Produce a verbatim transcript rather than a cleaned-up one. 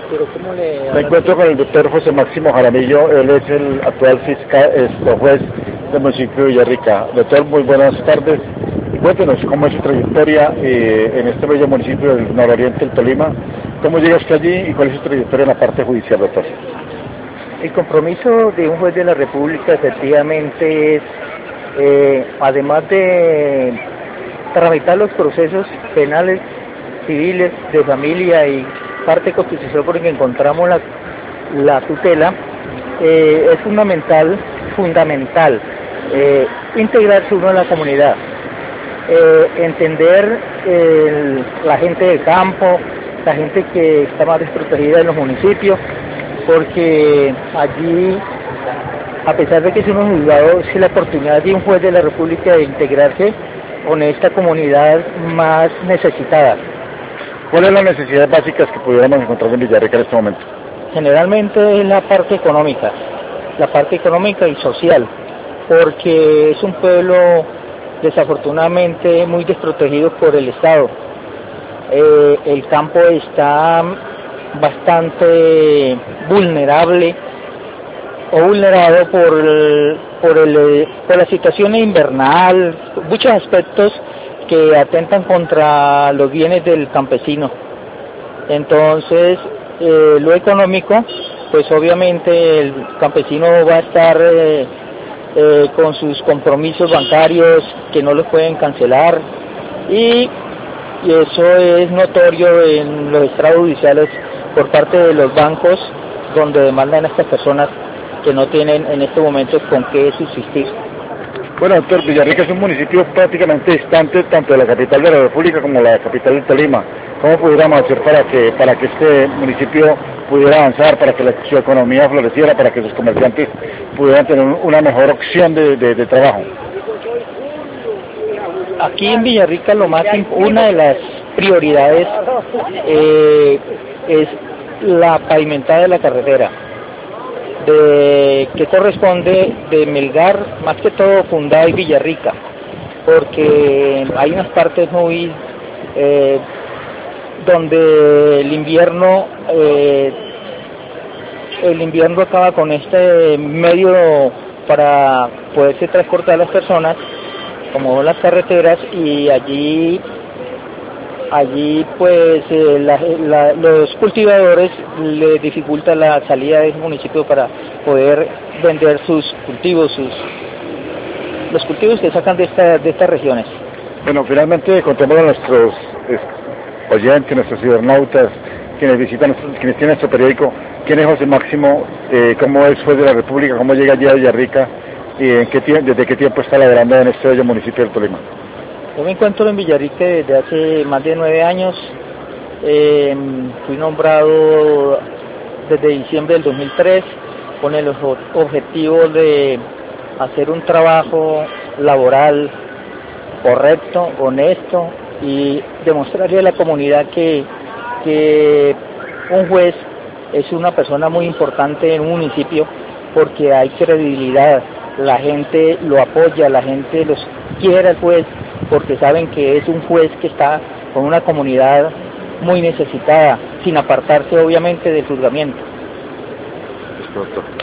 Pero ¿cómo le...? Me encuentro con el doctor José Máximo Jaramillo, él es el actual fiscal, este, juez del municipio de Villarrica. Doctor, muy buenas tardes. Cuéntenos cómo es su trayectoria eh, en este bello municipio del nororiente del Tolima. ¿Cómo llega usted allí y cuál es su trayectoria en la parte judicial, doctor? El compromiso de un juez de la República efectivamente es, eh, además de tramitar los procesos penales, civiles, de familia y parte constitucional por el que encontramos la, la tutela, eh, es fundamental, fundamental eh, integrarse uno en la comunidad, eh, entender el, la gente del campo, la gente que está más desprotegida en los municipios, porque allí, a pesar de que es un juzgado, es la oportunidad de un juez de la República de integrarse con esta comunidad más necesitada. ¿Cuáles son las necesidades básicas que pudiéramos encontrar en Villarrica en este momento? Generalmente es la parte económica, la parte económica y social, porque es un pueblo desafortunadamente muy desprotegido por el Estado. Eh, el campo está bastante vulnerable o vulnerado por, el, por, el, por la situación invernal, muchos aspectos que atentan contra los bienes del campesino. Entonces, eh, lo económico, pues obviamente el campesino va a estar eh, eh, con sus compromisos bancarios que no los pueden cancelar, y, y eso es notorio en los estrados judiciales por parte de los bancos, donde demandan a estas personas que no tienen en este momento con qué subsistir. Bueno, doctor, Villarrica es un municipio prácticamente distante tanto de la capital de la República como la capital de Tolima. ¿Cómo pudiéramos hacer para que para que este municipio pudiera avanzar, para que la, su economía floreciera, para que sus comerciantes pudieran tener una mejor opción de, de, de trabajo? Aquí en Villarrica lo más, una de las prioridades eh, es la pavimentada de la carretera, de, que corresponde de Melgar, más que todo Fundá y Villarrica, porque hay unas partes muy eh, donde el invierno eh, el invierno acaba con este medio para poderse transportar a las personas, como las carreteras, y allí allí pues eh, la, la, los cultivadores les dificulta la salida de ese municipio para poder vender sus cultivos, sus los cultivos que sacan de, esta, de estas regiones. Bueno, finalmente contemos a nuestros oyentes, nuestros cibernautas, quienes visitan, quienes tienen nuestro periódico, quién es José Máximo, eh, cómo es juez de la República, cómo llega allí a Villarrica y en qué desde qué tiempo está laborando en este bello municipio del Tolima. Yo me encuentro en Villarrica desde hace más de nueve años. Eh, fui nombrado desde diciembre del dos mil tres con el objetivo de hacer un trabajo laboral correcto, honesto, y demostrarle a la comunidad que, que un juez es una persona muy importante en un municipio, porque hay credibilidad, la gente lo apoya, la gente los quiere al juez, porque saben que es un juez que está con una comunidad muy necesitada, sin apartarse obviamente del juzgamiento.